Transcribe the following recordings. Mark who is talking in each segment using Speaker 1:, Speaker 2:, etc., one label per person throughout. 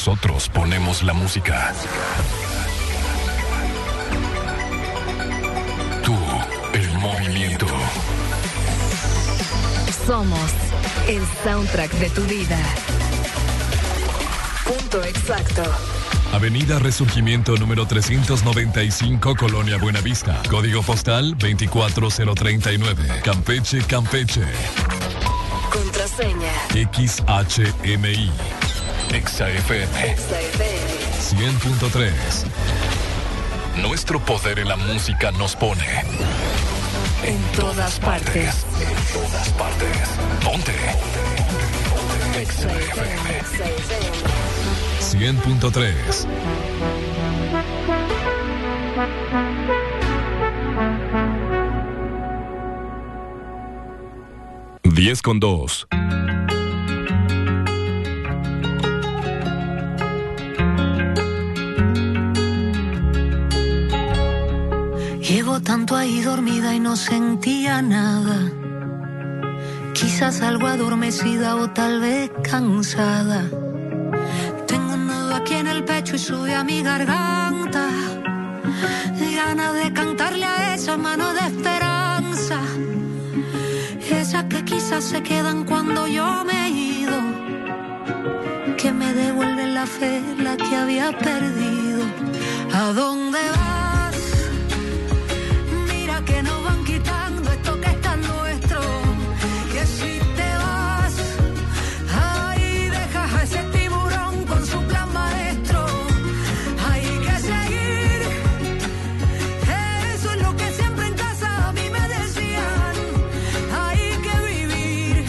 Speaker 1: Nosotros ponemos la música. Tú, el movimiento.
Speaker 2: Somos el soundtrack de tu vida. Punto exacto.
Speaker 1: Avenida Resurgimiento número 395, Colonia Buenavista. Código postal 24039. Campeche, Campeche.
Speaker 2: Contraseña
Speaker 1: XHMI. XFM 100.3. Nuestro poder en la música nos pone
Speaker 2: en todas partes.
Speaker 1: En todas partes. Ponte. XFM 100.3. Diez con 2.
Speaker 3: Llevo tanto ahí dormida y no sentía nada. Quizás algo adormecida o tal vez cansada. Tengo un nudo aquí en el pecho y sube a mi garganta. Ganas de cantarle a esa mano de esperanza. Esas que quizás se quedan cuando yo me he ido. Que me devuelven la fe, la que había perdido. ¿A dónde vas? Mira que nos van quitando esto que está nuestro. Que si te vas, ahí dejas a ese tiburón con su plan maestro. Hay que seguir. Eso es lo que siempre en casa a mí me decían. Hay que vivir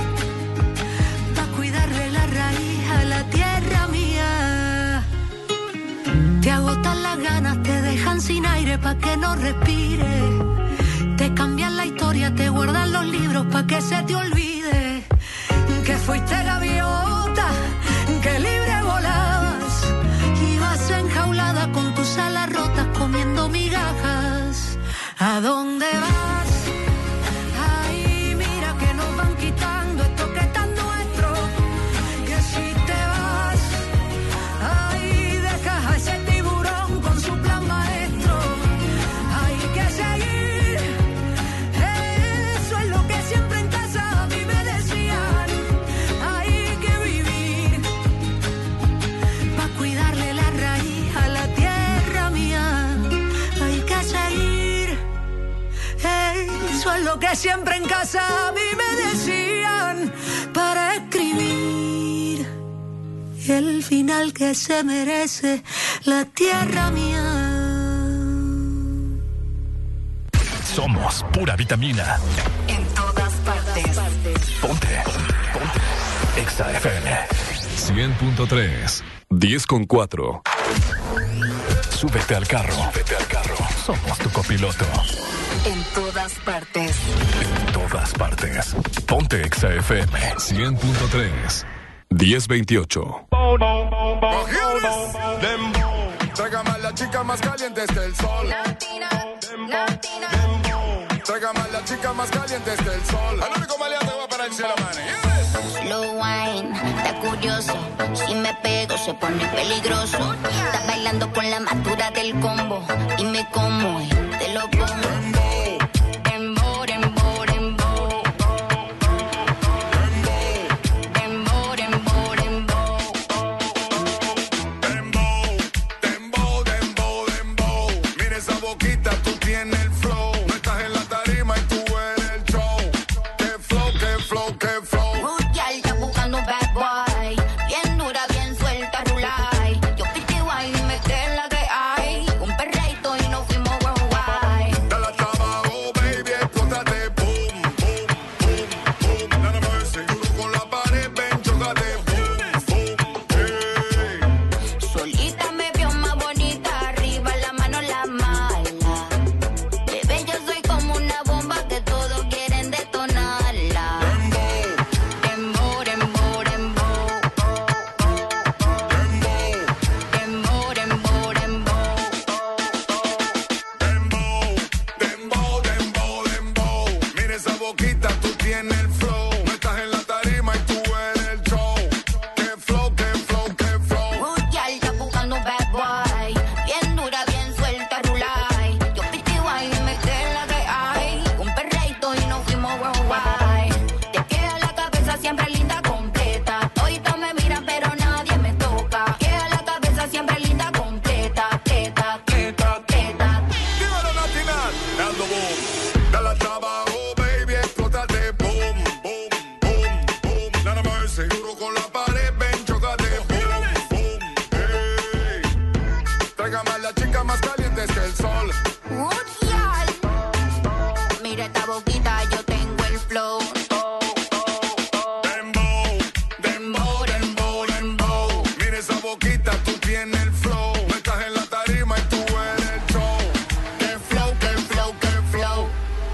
Speaker 3: para cuidarle la raíz a la tierra mía. Te agotan las ganas, te dejan sin aire pa' que no respires. Te cambian la historia, te guardan los libros pa' que se te olvide. Que fuiste gaviota, que libre volabas. Ibas enjaulada con tus alas rotas comiendo migajas. ¿A dónde vas? Ay, mira que nos van quitando esto que está nuestro. Que si te vas, ahí dejas a ese tiburón con su plan maestro. Hay que seguir. Eso es lo que siempre en casa a mí me decían. Hay que vivir para cuidarle la raíz a la tierra mía. Hay que seguir. Eso es lo que siempre en casa a mí me decían. Para escribir el final que se merece la tierra mía.
Speaker 1: Somos pura vitamina.
Speaker 2: En todas partes.
Speaker 1: Ponte. Ponte. XFM 100.3. 10 con 4. Súbete al carro. Súbete al carro. Somos tu copiloto.
Speaker 2: En todas partes.
Speaker 1: En todas partes. Ponte XFM 100.3. 1028.
Speaker 4: Tráigame a la chica más caliente del sol. Tráigame a la chica más caliente del sol. Al único maleante va para el cielo, man.
Speaker 5: Slow wine, está curioso. Si me pego se pone peligroso. Está bailando con la madura del combo. Y me como y te lo pongo. Dembow, dembow, dembow. Dembow, dembow, dembow.
Speaker 4: Dembow, dembow, dembow. Mira esa boquita, tú tienes el flow. No estás en la tarima y tú eres el show. Qué flow, qué flow, qué flow.
Speaker 5: Rudial está buscando un bad boy. Bien dura, bien suelta, rulay. Yo piti guay, me creen la que hay. Un perreito y nos fuimos worldwide.
Speaker 4: Dale hasta abajo, baby, explótate. Boom, boom, boom, boom. Nada más seguro con la pared, ven, chócate. Boom, boom, hey.
Speaker 5: Solita me vio más bonita, arriba la mano la mala. Bebé, yo soy como una bomba que todos quieren detonarla. Dembow, dembow, dembow.
Speaker 4: duro con la pared, ven, chócate. Boom, boom, hey. Tráigame a la chica más caliente que el sol.
Speaker 5: Mira esta boquita, yo tengo el flow.
Speaker 4: Dembow, dembow, dembow, dembow. Mira esa boquita, tú tienes el flow. No estás en la tarima y tú eres el show. Qué flow, qué flow, qué flow.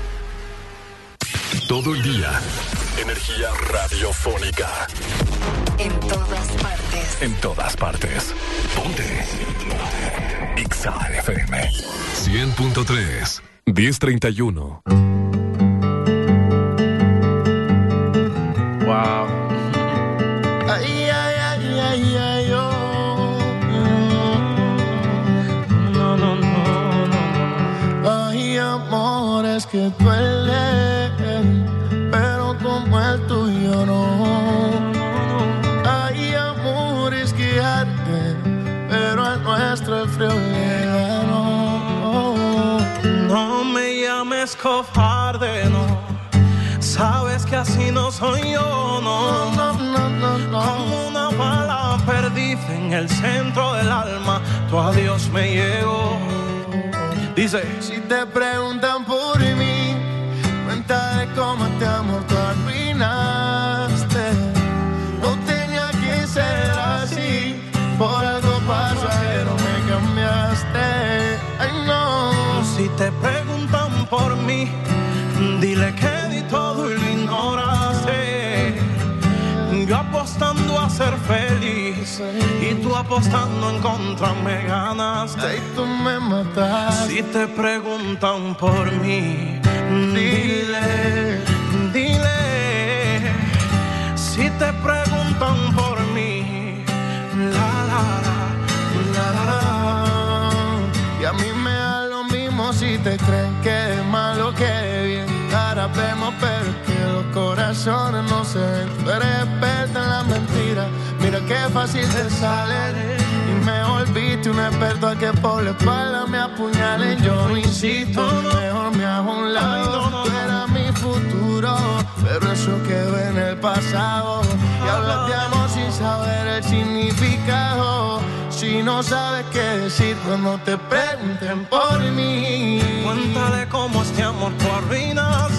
Speaker 1: Todo el día, energía radiofónica.
Speaker 2: En todas partes.
Speaker 1: En todas partes. Ponte. Exa FM 100.3 1031.
Speaker 6: Wow.
Speaker 7: Ay, ay, ay, ay, ay, oh. No, no, no, no. Hay amores que duelen, pero como el tuyo no. Hay amores que arden, pero al nuestro el frío le ganó.
Speaker 6: No me llames cobarde, no. Sabes que así no soy yo, no.
Speaker 7: No, no, no, no.
Speaker 6: Como una bala perdida en el centro del alma, tu adiós me llegó. Dice:
Speaker 7: Si te preguntan por mí, cuéntale cómo te amo, tú arruinaste. No tenía que ser así, por algo pasajero me cambiaste. Ay, no.
Speaker 6: si te preguntan por mí, dile que di todo y lo ignoraste. Yo apostando a ser feliz y tú apostando en contra me ganaste.
Speaker 7: Y tú me mataste.
Speaker 6: Si te preguntan por mí, dile. Si te preguntan por mí,
Speaker 7: y a mí me da lo mismo si te creen que es malo que bien. Ahora vemos pero es que los corazones no se ven. Tú eres experta en la mentira, mira qué fácil te sale. Y mejor viste un experto a que por la espalda me apuñalen. Yo no insisto, mejor me hago a un lado. Tú eras mi futuro, pero eso quedó en el pasado. Y hablas de amor sin saber el significado. Si no sabes qué decir cuando te pregunten por mí,
Speaker 6: cuéntale cómo este amor tú arruinaste.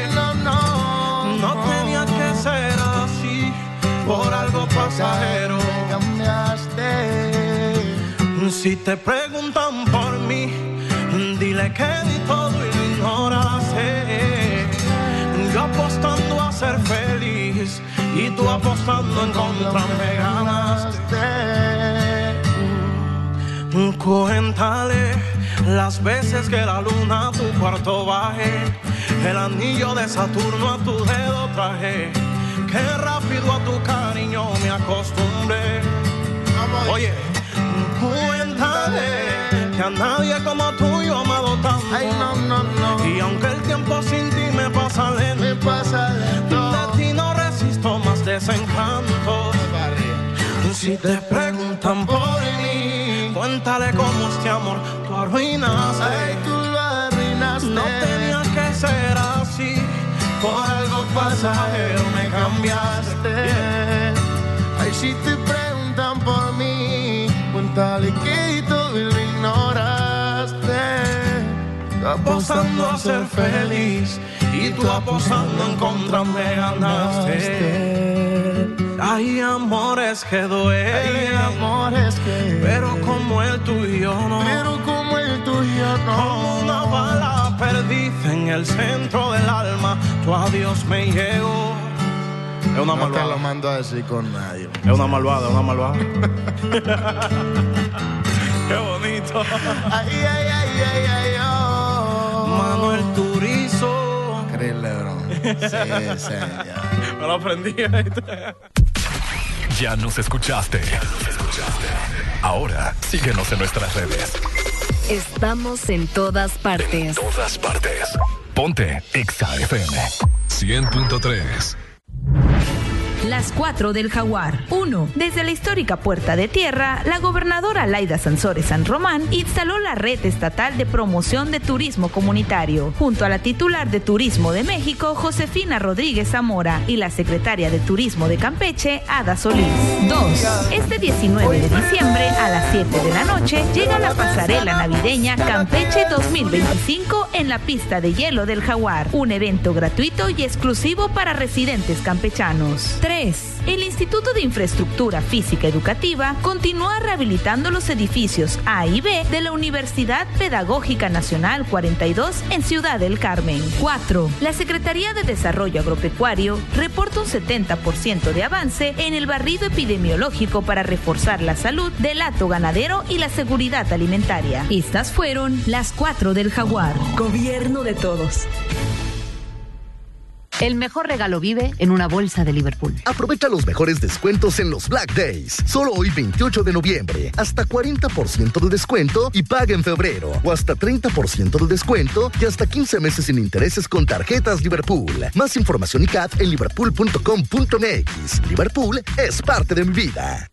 Speaker 7: No
Speaker 6: tenía que ser así, por algo pasajero
Speaker 7: me cambiaste.
Speaker 6: Si te preguntan por mí, dile que di todo y lo ignoraste. Yo apostando a ser feliz y tú apostando en contra me ganaste. Cuéntale las veces que la luna a tu cuarto bajé, el anillo de Saturno a tu dedo traje, qué rápido a tu cariño me acostumbré. Oye, cuéntale que a nadie como tú yo he amado tanto.
Speaker 7: Ay, no.
Speaker 6: Y aunque el tiempo sin ti me pasa lento, de ti no resisto más desencanto. Si te preguntan por mí, cuéntale cómo este amor tú arruinaste.
Speaker 7: Ay, tú lo arruinaste.
Speaker 6: No tenía que ser así, por algo pasajero me cambiaste.
Speaker 7: Ay, si te preguntan por mí, cuéntale que todo y lo ignoraste.
Speaker 6: Apostando a ser feliz y tú apostando en contra me ganaste. Hay amores que duelen, pero como el tuyo no. Como una bala perdida en el centro del alma, tu adiós me llegó. Es una malvada.
Speaker 7: No te lo mando a decir con nadie.
Speaker 6: Es una malvada. Qué bonito.
Speaker 7: Ay, oh.
Speaker 6: Manuel Turizo.
Speaker 7: Increíble, bro. Sí, ya.
Speaker 6: Me lo aprendí.
Speaker 1: Ya nos escuchaste. Ahora síguenos en nuestras redes.
Speaker 2: Estamos en todas partes.
Speaker 1: Todas partes. Ponte Exa FM 100.3.
Speaker 8: Las 4 del Jaguar. 1. Desde la histórica Puerta de Tierra, la gobernadora Laida Sansores San Román instaló la red estatal de promoción de turismo comunitario, junto a la titular de Turismo de México, Josefina Rodríguez Zamora, y la secretaria de Turismo de Campeche, Ada Solís. 2. Este 19 de diciembre, a las 7 de la noche, llega la pasarela navideña Campeche 2025 en la pista de hielo del Jaguar, un evento gratuito y exclusivo para residentes campechanos. 3. El Instituto de Infraestructura Física Educativa continúa rehabilitando los edificios A y B de la Universidad Pedagógica Nacional 42 en Ciudad del Carmen. 4. La Secretaría de Desarrollo Agropecuario reporta un 70% de avance en el barrido epidemiológico para reforzar la salud del hato ganadero y la seguridad alimentaria. Estas fueron las 4 del Jaguar. Gobierno de todos.
Speaker 2: El mejor regalo vive en una bolsa de Liverpool.
Speaker 9: Aprovecha los mejores descuentos en los Black Days. Solo hoy 28 de noviembre. Hasta 40% de descuento y paga en febrero. O hasta 30% de descuento y hasta 15 meses sin intereses con tarjetas Liverpool. Más información y CAT en liverpool.com.mx. Liverpool es parte de mi vida.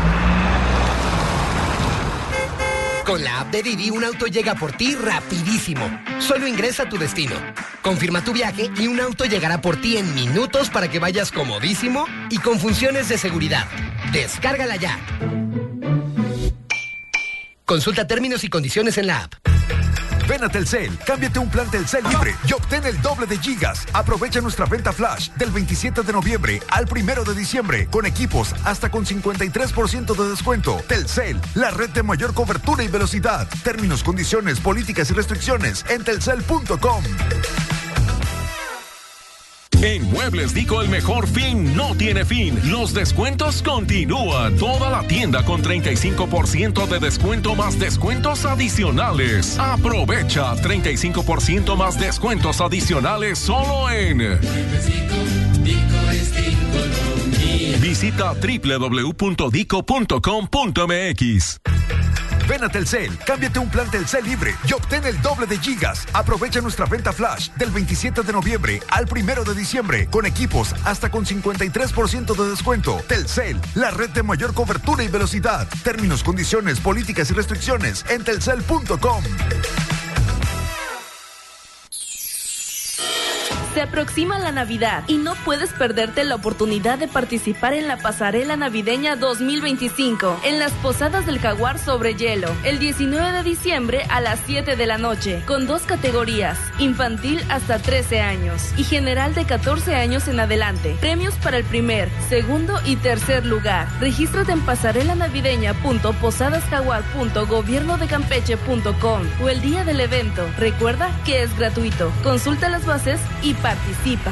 Speaker 10: Con la app de Didi, un auto llega por ti rapidísimo. Solo ingresa a tu destino, confirma tu viaje y un auto llegará por ti en minutos para que vayas comodísimo y con funciones de seguridad. Descárgala ya. Consulta términos y condiciones en la app.
Speaker 11: Ven a Telcel, cámbiate un plan Telcel libre y obtén el doble de gigas. Aprovecha nuestra venta flash del 27 de noviembre al 1 de diciembre con equipos hasta con 53% de descuento. Telcel, la red de mayor cobertura y velocidad. Términos, condiciones, políticas y restricciones en telcel.com.
Speaker 1: En Muebles Dico el mejor fin no tiene fin. Los descuentos continúan. Toda la tienda con 35% de descuento más descuentos adicionales. Aprovecha 35% más descuentos adicionales solo en Visita www.dico.com.mx.
Speaker 11: Ven a Telcel, cámbiate un plan Telcel libre y obtén el doble de gigas. Aprovecha nuestra venta flash del 27 de noviembre al 1 de diciembre con equipos hasta con 53% de descuento. Telcel, la red de mayor cobertura y velocidad. Términos, condiciones, políticas y restricciones en telcel.com.
Speaker 12: Se aproxima la Navidad y no puedes perderte la oportunidad de participar en la Pasarela Navideña 2025 en las Posadas del Jaguar sobre hielo, el 19 de diciembre a las 7 de la noche, con 2 categorías, infantil hasta 13 años y general de 14 años en adelante. Premios para el primer, segundo y tercer lugar. Regístrate en pasarelanavideña.posadasjaguar.gobiernodecampeche.com o el día del evento. Recuerda que es gratuito. Consulta las bases y participa.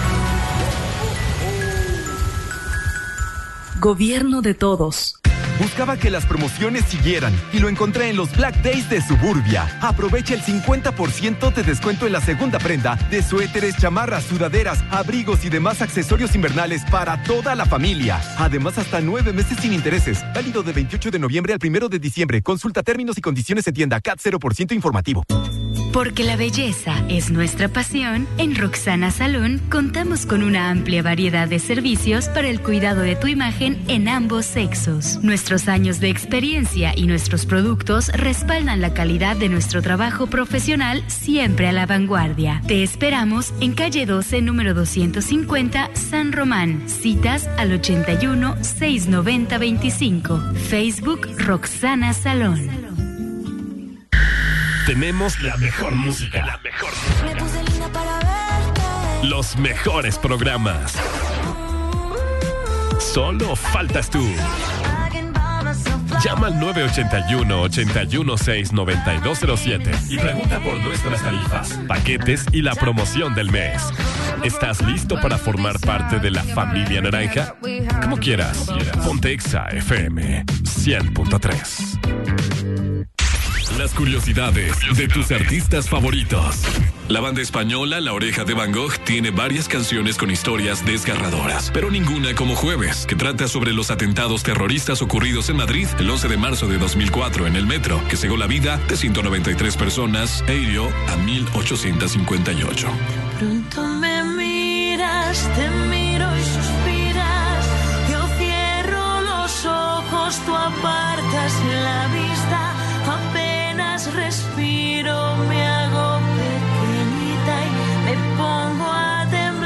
Speaker 12: Gobierno de todos.
Speaker 13: Buscaba que las promociones siguieran y lo encontré en los Black Days de Suburbia. Aprovecha el 50% de descuento en la segunda prenda de suéteres, chamarras, sudaderas, abrigos y demás accesorios invernales para toda la familia. Además, hasta 9 meses sin intereses. Válido de 28 de noviembre al 1 de diciembre. Consulta términos y condiciones en tienda. CAT 0% informativo.
Speaker 14: Porque la belleza es nuestra pasión, en Roxana Salón contamos con una amplia variedad de servicios para el cuidado de tu imagen en ambos sexos. Nuestros años de experiencia y nuestros productos respaldan la calidad de nuestro trabajo profesional, siempre a la vanguardia. Te esperamos en calle 12, número 250, San Román. Citas al 81 690 25. Facebook Roxana Salón.
Speaker 1: Tenemos la mejor música, la mejor.
Speaker 3: Me puse linda para verte.
Speaker 1: Los mejores programas. Solo faltas tú. Llama al 981-816-9207 y pregunta por nuestras tarifas, paquetes y la promoción del mes. ¿Estás listo para formar parte de la familia naranja? Como quieras. Ponte Exa FM 100.3. Las curiosidades de tus artistas favoritos. La banda española La Oreja de Van Gogh tiene varias canciones con historias desgarradoras, pero ninguna como Jueves, que trata sobre los atentados terroristas ocurridos en Madrid el 11 de marzo de 2004 en el metro, que cegó la vida de 193 personas e hirió a 1,858.
Speaker 3: Pronto me miras, te miro y suspiras. apartas la vista, apenas respiro, me hago pequeñita y me pongo a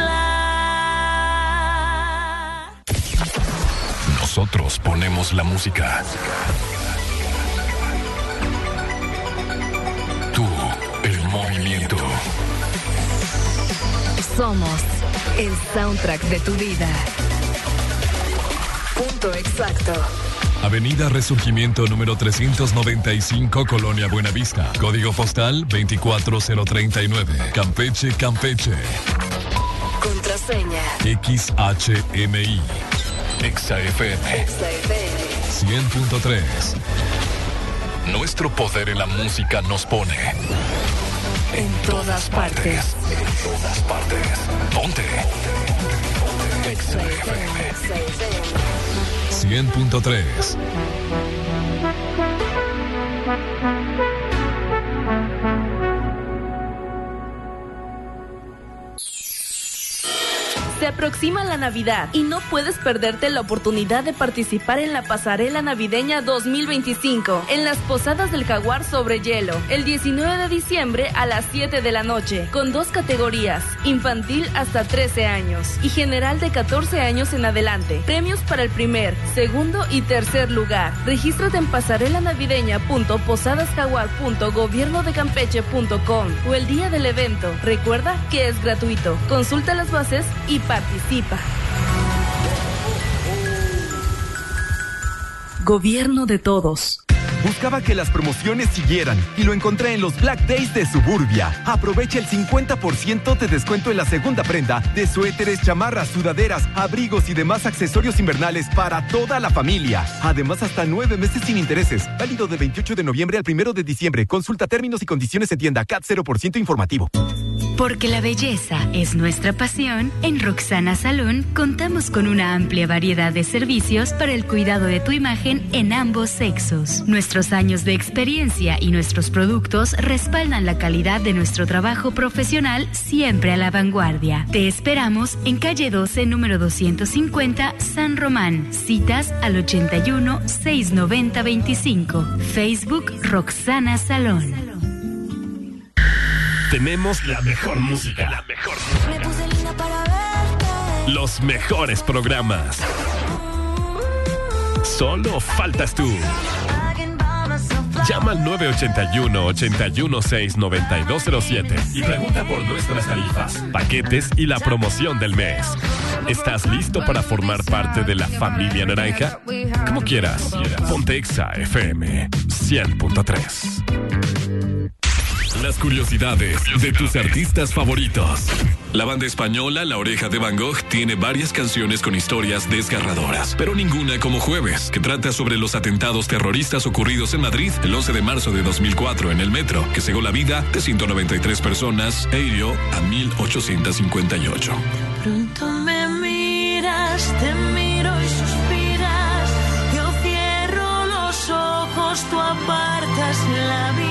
Speaker 3: temblar.
Speaker 1: Nosotros ponemos la música. Tú, el movimiento.
Speaker 15: Somos el soundtrack de tu vida. Punto exacto.
Speaker 1: Avenida Resurgimiento número 395, Colonia Buenavista. Código postal 24039. Campeche, Campeche.
Speaker 15: Contraseña.
Speaker 1: XHMI. XFM. 100.3. Nuestro poder en la música nos pone
Speaker 15: en todas partes.
Speaker 1: En todas partes. Ponte. XFM 100.3.
Speaker 12: Se aproxima la Navidad y no puedes perderte la oportunidad de participar en la Pasarela Navideña 2025 en las Posadas del Jaguar sobre hielo, el 19 de diciembre a las 7 de la noche, con 2 categorías, infantil hasta 13 años y general de 14 años en adelante. Premios para el primer, segundo y tercer lugar. Regístrate en pasarelanavideña.posadasjaguar.gobiernodecampeche.com o el día del evento. Recuerda que es gratuito. Consulta las bases y participa. Gobierno de todos.
Speaker 13: Buscaba que las promociones siguieran y lo encontré en los Black Days de Suburbia. Aprovecha el 50% de descuento en la segunda prenda de suéteres, chamarras, sudaderas, abrigos y demás accesorios invernales para toda la familia. Además, hasta 9 meses sin intereses. Válido del 28 de noviembre al 1 de diciembre. Consulta términos y condiciones en tienda. CAT 0% informativo.
Speaker 14: Porque la belleza es nuestra pasión, en Roxana Salón contamos con una amplia variedad de servicios para el cuidado de tu imagen en ambos sexos. Nuestros años de experiencia y nuestros productos respaldan la calidad de nuestro trabajo profesional, siempre a la vanguardia. Te esperamos en calle 12, número 250, San Román. Citas al 81 690 25. Facebook Roxana Salón.
Speaker 1: Tenemos la mejor música. La mejor música. Los mejores programas. Solo faltas tú. Llama al 981-816-9207 y pregunta por nuestras tarifas, paquetes y la promoción del mes. ¿Estás listo para formar parte de la familia naranja? Como quieras. Ponte XFM 100.3. Las curiosidades de tus artistas favoritos. La banda española La Oreja de Van Gogh tiene varias canciones con historias desgarradoras, pero ninguna como Jueves, que trata sobre los atentados terroristas ocurridos en Madrid el 11 de marzo de 2004 en el metro, que cegó la vida de 193 personas e hirió a 1,858.
Speaker 3: Pronto me miras, te miro y suspiras. Yo cierro los ojos, tú apartas la vista.